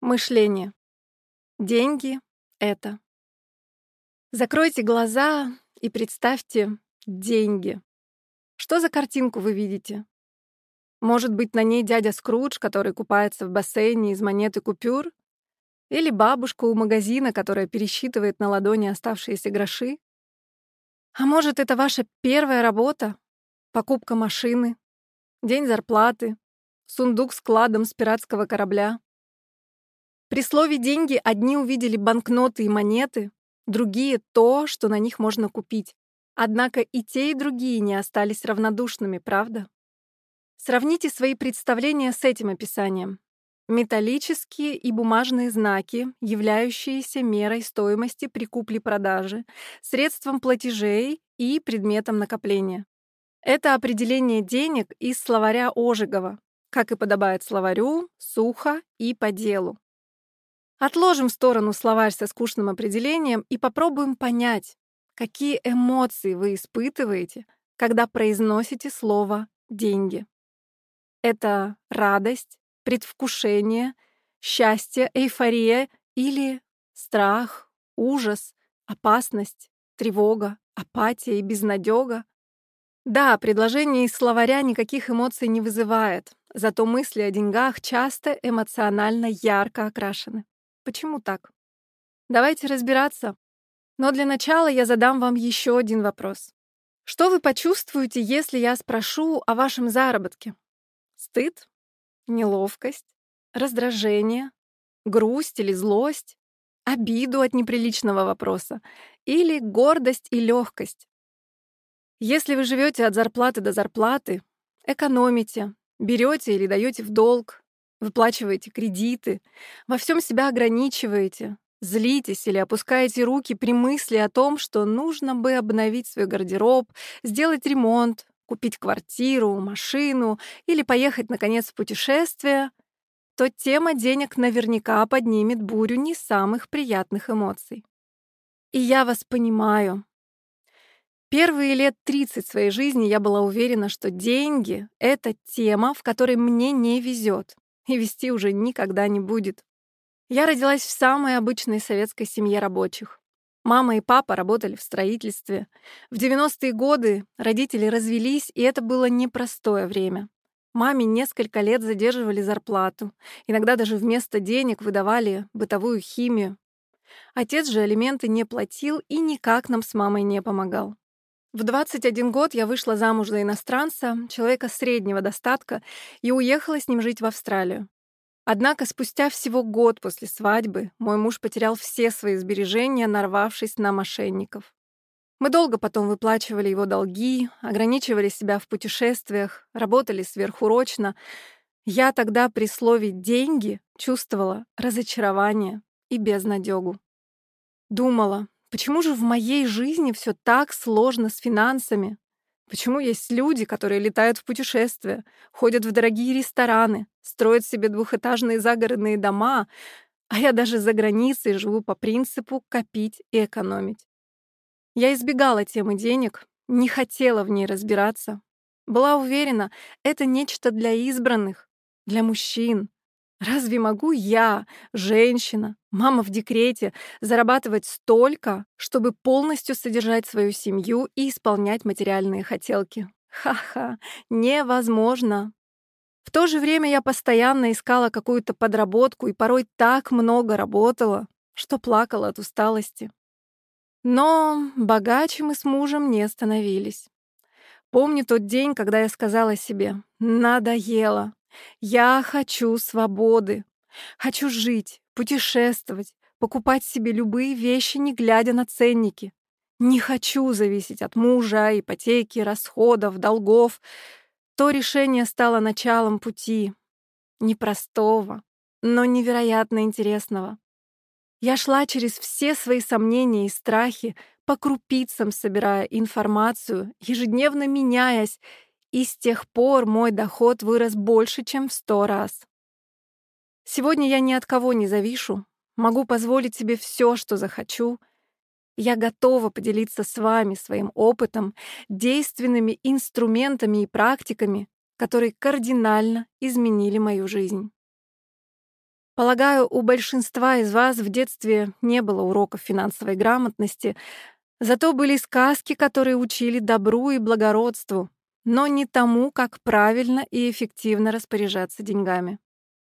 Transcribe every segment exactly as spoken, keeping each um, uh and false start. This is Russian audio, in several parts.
Мышление. Деньги — это. Закройте глаза и представьте деньги. Что за картинку вы видите? Может быть, на ней дядя Скрудж, который купается в бассейне из монет и купюр? Или бабушка у магазина, которая пересчитывает на ладони оставшиеся гроши? А может, это ваша первая работа? Покупка машины? День зарплаты? Сундук с кладом с пиратского корабля? При слове «деньги» одни увидели банкноты и монеты, другие — то, что на них можно купить. Однако и те, и другие не остались равнодушными, правда? Сравните свои представления с этим описанием. Металлические и бумажные знаки, являющиеся мерой стоимости при купле-продаже, средством платежей и предметом накопления. Это определение денег из словаря Ожегова, как и подобает словарю, сухо и по делу. Отложим в сторону словарь со скучным определением и попробуем понять, какие эмоции вы испытываете, когда произносите слово «деньги». Это радость, предвкушение, счастье, эйфория или страх, ужас, опасность, тревога, апатия и безнадёга? Да, предложение из словаря никаких эмоций не вызывает, зато мысли о деньгах часто эмоционально ярко окрашены. Почему так? Давайте разбираться. Но для начала я задам вам еще один вопрос. Что вы почувствуете, если я спрошу о вашем заработке? Стыд? Неловкость? Раздражение? Грусть или злость? Обиду от неприличного вопроса? Или гордость и легкость? Если вы живете от зарплаты до зарплаты, экономите, берете или даете в долг, выплачиваете кредиты, во всем себя ограничиваете, злитесь или опускаете руки при мысли о том, что нужно бы обновить свой гардероб, сделать ремонт, купить квартиру, машину или поехать, наконец, в путешествие, то тема денег наверняка поднимет бурю не самых приятных эмоций. И я вас понимаю. Первые лет тридцать своей жизни я была уверена, что деньги — это тема, в которой мне не везет, и везти уже никогда не будет. Я родилась в самой обычной советской семье рабочих. Мама и папа работали в строительстве. В девяностые годы родители развелись, и это было непростое время. Маме несколько лет задерживали зарплату, иногда даже вместо денег выдавали бытовую химию. Отец же алименты не платил и никак нам с мамой не помогал. В двадцать один год я вышла замуж за иностранца, человека среднего достатка, и уехала с ним жить в Австралию. Однако спустя всего год после свадьбы мой муж потерял все свои сбережения, нарвавшись на мошенников. Мы долго потом выплачивали его долги, ограничивали себя в путешествиях, работали сверхурочно. Я тогда при слове «деньги» чувствовала разочарование и безнадёгу. Думала, почему же в моей жизни все так сложно с финансами? Почему есть люди, которые летают в путешествия, ходят в дорогие рестораны, строят себе двухэтажные загородные дома, а я даже за границей живу по принципу «копить и экономить». Я избегала темы денег, не хотела в ней разбираться. Была уверена, это нечто для избранных, для мужчин. Разве могу я, женщина, мама в декрете, зарабатывать столько, чтобы полностью содержать свою семью и исполнять материальные хотелки? Ха-ха, невозможно. В то же время я постоянно искала какую-то подработку и порой так много работала, что плакала от усталости. Но богаче мы с мужем не становились. Помню тот день, когда я сказала себе: «Надоело. Я хочу свободы. Хочу жить, путешествовать, покупать себе любые вещи, не глядя на ценники. Не хочу зависеть от мужа, ипотеки, расходов, долгов». То решение стало началом пути. Непростого, но невероятно интересного. Я шла через все свои сомнения и страхи, по крупицам собирая информацию, ежедневно меняясь, и с тех пор мой доход вырос больше, чем в сто раз. Сегодня я ни от кого не завишу, могу позволить себе все, что захочу. Я готова поделиться с вами своим опытом, действенными инструментами и практиками, которые кардинально изменили мою жизнь. Полагаю, у большинства из вас в детстве не было уроков финансовой грамотности, зато были сказки, которые учили добру и благородству, но не тому, как правильно и эффективно распоряжаться деньгами.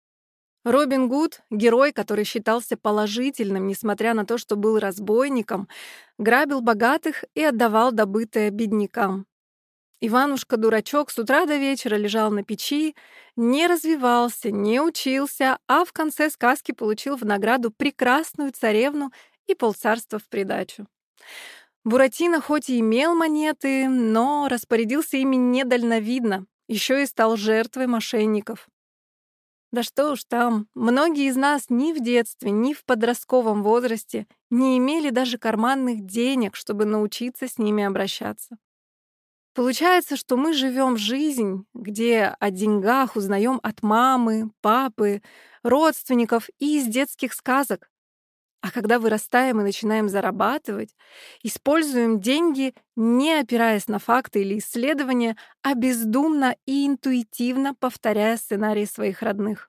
Робин Гуд, герой, который считался положительным, несмотря на то, что был разбойником, грабил богатых и отдавал добытое беднякам. Иванушка-дурачок с утра до вечера лежал на печи, не развивался, не учился, а в конце сказки получил в награду прекрасную царевну и полцарства в придачу. Буратино хоть и имел монеты, но распорядился ими недальновидно, еще и стал жертвой мошенников. Да что уж там, многие из нас ни в детстве, ни в подростковом возрасте не имели даже карманных денег, чтобы научиться с ними обращаться. Получается, что мы живем жизнь, где о деньгах узнаем от мамы, папы, родственников и из детских сказок. А когда вырастаем и начинаем зарабатывать, используем деньги, не опираясь на факты или исследования, а бездумно и интуитивно повторяя сценарии своих родных.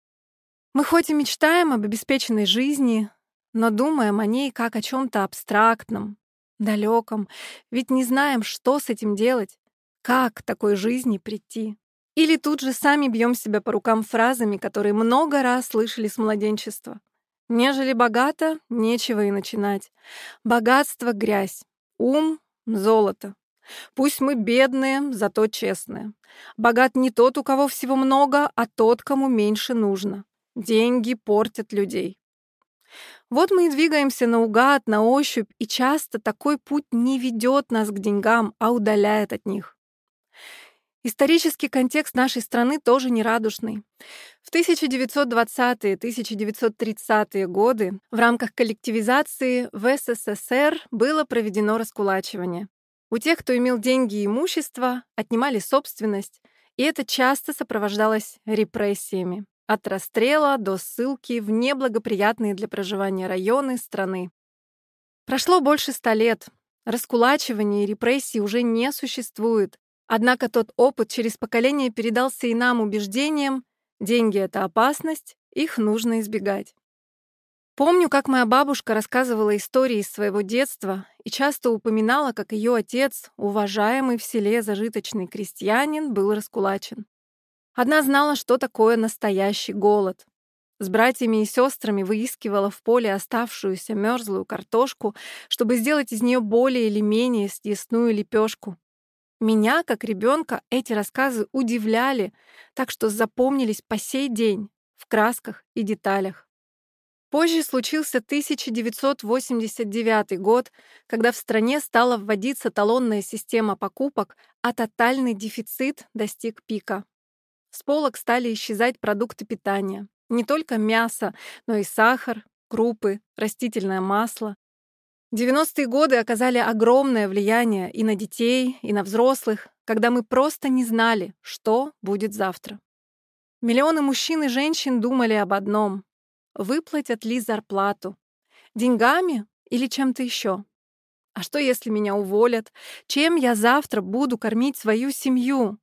Мы хоть и мечтаем об обеспеченной жизни, но думаем о ней как о чем-то абстрактном, далеком, ведь не знаем, что с этим делать, как к такой жизни прийти. Или тут же сами бьем себя по рукам фразами, которые много раз слышали с младенчества. Нежели богато, нечего и начинать. Богатство — грязь, ум — золото. Пусть мы бедные, зато честные. Богат не тот, у кого всего много, а тот, кому меньше нужно. Деньги портят людей. Вот мы и двигаемся наугад, на ощупь, и часто такой путь не ведет нас к деньгам, а удаляет от них. Исторический контекст нашей страны тоже нерадужный. В тысяча девятьсот двадцатые — тысяча девятьсот тридцатые годы в рамках коллективизации в эс эс эс эр было проведено раскулачивание. У тех, кто имел деньги и имущество, отнимали собственность, и это часто сопровождалось репрессиями. От расстрела до ссылки в неблагоприятные для проживания районы страны. Прошло больше ста лет. Раскулачивания и репрессий уже не существует. Однако тот опыт через поколение передался и нам убеждением: деньги — это опасность, их нужно избегать. Помню, как моя бабушка рассказывала истории из своего детства и часто упоминала, как ее отец, уважаемый в селе зажиточный крестьянин, был раскулачен. Одна знала, что такое настоящий голод. С братьями и сестрами выискивала в поле оставшуюся мерзлую картошку, чтобы сделать из нее более или менее съестную лепешку. Меня, как ребенка, эти рассказы удивляли, так что запомнились по сей день, в красках и деталях. Позже случился тысяча девятьсот восемьдесят девятый год, когда в стране стала вводиться талонная система покупок, а тотальный дефицит достиг пика. С полок стали исчезать продукты питания. Не только мясо, но и сахар, крупы, растительное масло. девяностые годы оказали огромное влияние и на детей, и на взрослых, когда мы просто не знали, что будет завтра. Миллионы мужчин и женщин думали об одном: выплатят ли зарплату? Деньгами или чем-то еще? А что, если меня уволят? Чем я завтра буду кормить свою семью?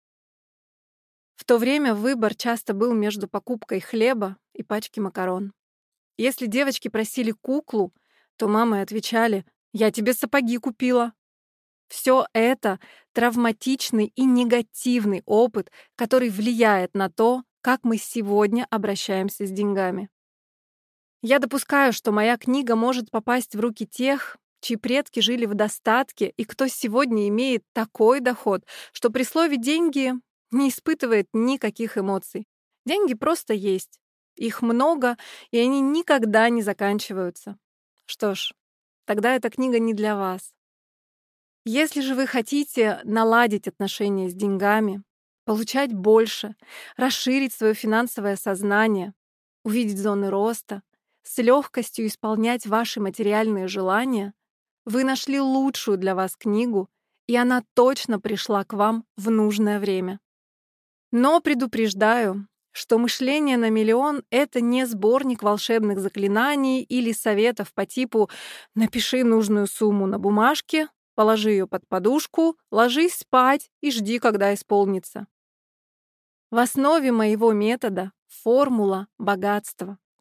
В то время выбор часто был между покупкой хлеба и пачки макарон. Если девочки просили куклу, то мамы отвечали: «Я тебе сапоги купила». Все это травматичный и негативный опыт, который влияет на то, как мы сегодня обращаемся с деньгами. Я допускаю, что моя книга может попасть в руки тех, чьи предки жили в достатке и кто сегодня имеет такой доход, что при слове «деньги» не испытывает никаких эмоций. Деньги просто есть. Их много, и они никогда не заканчиваются. Что ж, тогда эта книга не для вас. Если же вы хотите наладить отношения с деньгами, получать больше, расширить свое финансовое сознание, увидеть зоны роста, с легкостью исполнять ваши материальные желания, вы нашли лучшую для вас книгу, и она точно пришла к вам в нужное время. Но предупреждаю, что мышление на миллион — это не сборник волшебных заклинаний или советов по типу «напиши нужную сумму на бумажке, положи ее под подушку, ложись спать и жди, когда исполнится». В основе моего метода формула богатства,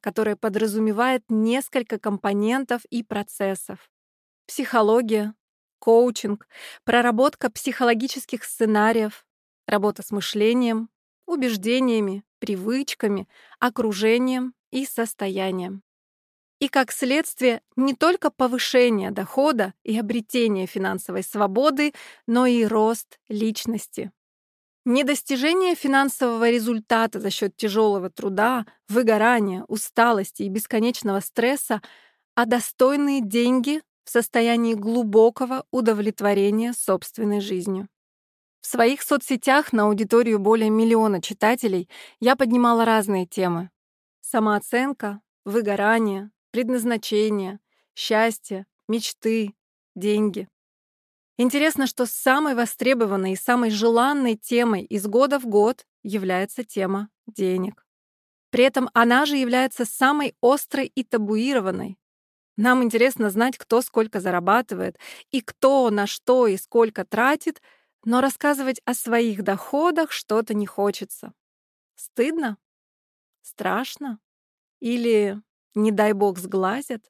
которое подразумевает несколько компонентов и процессов. Психология, коучинг, проработка психологических сценариев, работа с мышлением, убеждениями, привычками, окружением и состоянием. И как следствие не только повышение дохода и обретение финансовой свободы, но и рост личности. Не достижение финансового результата за счет тяжелого труда, выгорания, усталости и бесконечного стресса, а достойные деньги в состоянии глубокого удовлетворения собственной жизнью. В своих соцсетях на аудиторию более миллиона читателей я поднимала разные темы: самооценка, выгорание, предназначение, счастье, мечты, деньги. Интересно, что самой востребованной и самой желанной темой из года в год является тема денег. При этом она же является самой острой и табуированной. Нам интересно знать, кто сколько зарабатывает и кто на что и сколько тратит, но рассказывать о своих доходах что-то не хочется. Стыдно? Страшно? Или, не дай бог, сглазят?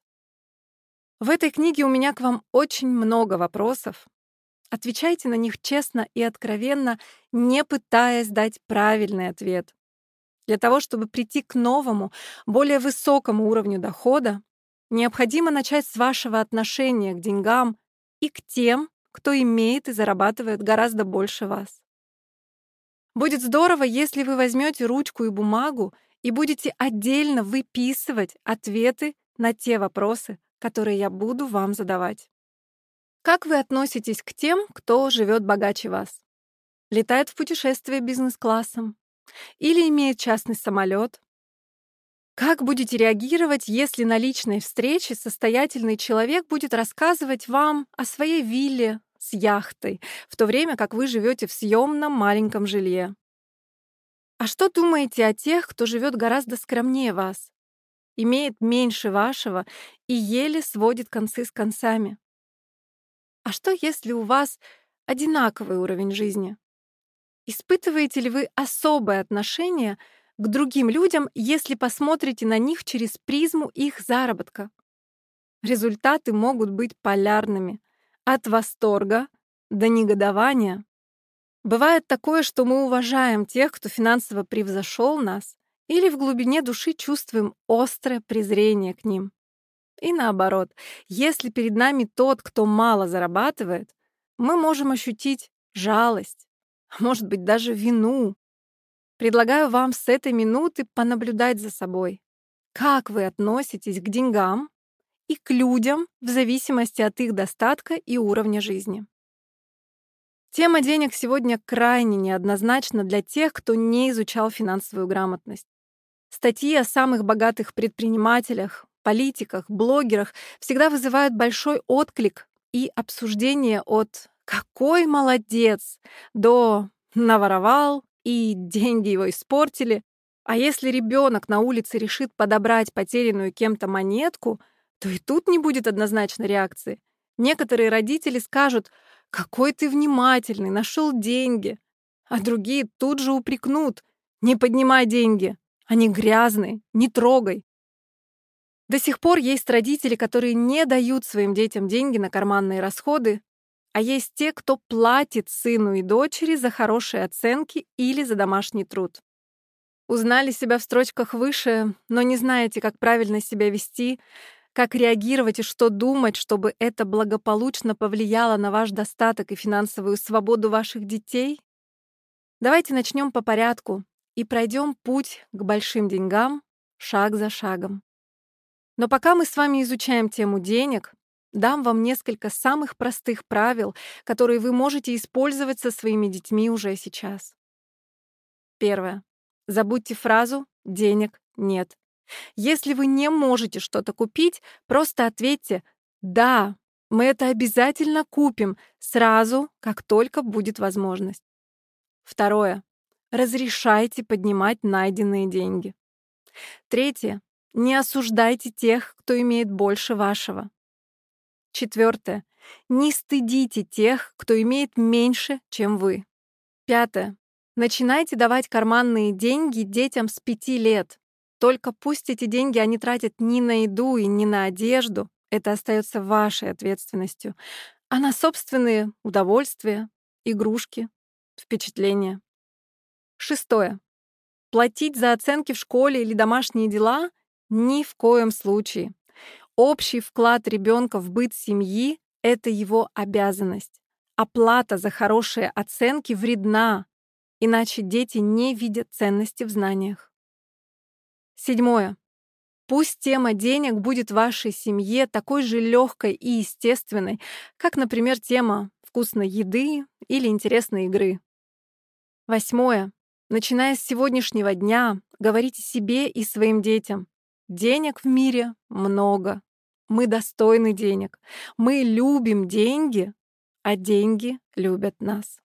В этой книге у меня к вам очень много вопросов. Отвечайте на них честно и откровенно, не пытаясь дать правильный ответ. Для того, чтобы прийти к новому, более высокому уровню дохода, необходимо начать с вашего отношения к деньгам и к тем, кто имеет и зарабатывает гораздо больше вас. Будет здорово, если вы возьмете ручку и бумагу и будете отдельно выписывать ответы на те вопросы, которые я буду вам задавать. Как вы относитесь к тем, кто живет богаче вас? Летает в путешествие бизнес-классом? Или имеет частный самолет? Как будете реагировать, если на личной встрече состоятельный человек будет рассказывать вам о своей вилле с яхтой, в то время как вы живете в съемном маленьком жилье? А что думаете о тех, кто живет гораздо скромнее вас, имеет меньше вашего и еле сводит концы с концами? А что, если у вас одинаковый уровень жизни? Испытываете ли вы особое отношение к другим людям, если посмотрите на них через призму их заработка? Результаты могут быть полярными, от восторга до негодования. Бывает такое, что мы уважаем тех, кто финансово превзошел нас, или в глубине души чувствуем острое презрение к ним. И наоборот, если перед нами тот, кто мало зарабатывает, мы можем ощутить жалость, а может быть даже вину. Предлагаю вам с этой минуты понаблюдать за собой. Как вы относитесь к деньгам и к людям в зависимости от их достатка и уровня жизни? Тема денег сегодня крайне неоднозначна для тех, кто не изучал финансовую грамотность. Статьи о самых богатых предпринимателях, политиках, блогерах всегда вызывают большой отклик и обсуждение от «какой молодец» до «наворовал» и «деньги его испортили». А если ребенок на улице решит подобрать потерянную кем-то монетку, то и тут не будет однозначной реакции. Некоторые родители скажут: «Какой ты внимательный, нашел деньги», а другие тут же упрекнут: «Не поднимай деньги, они грязные, не трогай». До сих пор есть родители, которые не дают своим детям деньги на карманные расходы, а есть те, кто платит сыну и дочери за хорошие оценки или за домашний труд. Узнали себя в строчках выше, но не знаете, как правильно себя вести, как реагировать и что думать, чтобы это благополучно повлияло на ваш достаток и финансовую свободу ваших детей? Давайте начнем по порядку и пройдем путь к большим деньгам шаг за шагом. Но пока мы с вами изучаем тему денег, дам вам несколько самых простых правил, которые вы можете использовать со своими детьми уже сейчас. Первое. Забудьте фразу «денег нет». Если вы не можете что-то купить, просто ответьте «да, мы это обязательно купим сразу, как только будет возможность». Второе. Разрешайте поднимать найденные деньги. Третье. Не осуждайте тех, кто имеет больше вашего. Четвертое. Не стыдите тех, кто имеет меньше, чем вы. Пятое. Начинайте давать карманные деньги детям с пяти лет. Только пусть эти деньги они тратят не на еду и не на одежду, это остается вашей ответственностью, а на собственные удовольствия, игрушки, впечатления. Шестое. Платить за оценки в школе или домашние дела ни в коем случае. Общий вклад ребенка в быт семьи — это его обязанность. Оплата за хорошие оценки вредна, иначе дети не видят ценности в знаниях. Седьмое. Пусть тема денег будет в вашей семье такой же легкой и естественной, как, например, тема вкусной еды или интересной игры. Восьмое. Начиная с сегодняшнего дня, говорите себе и своим детям: денег в мире много. Мы достойны денег. Мы любим деньги, а деньги любят нас.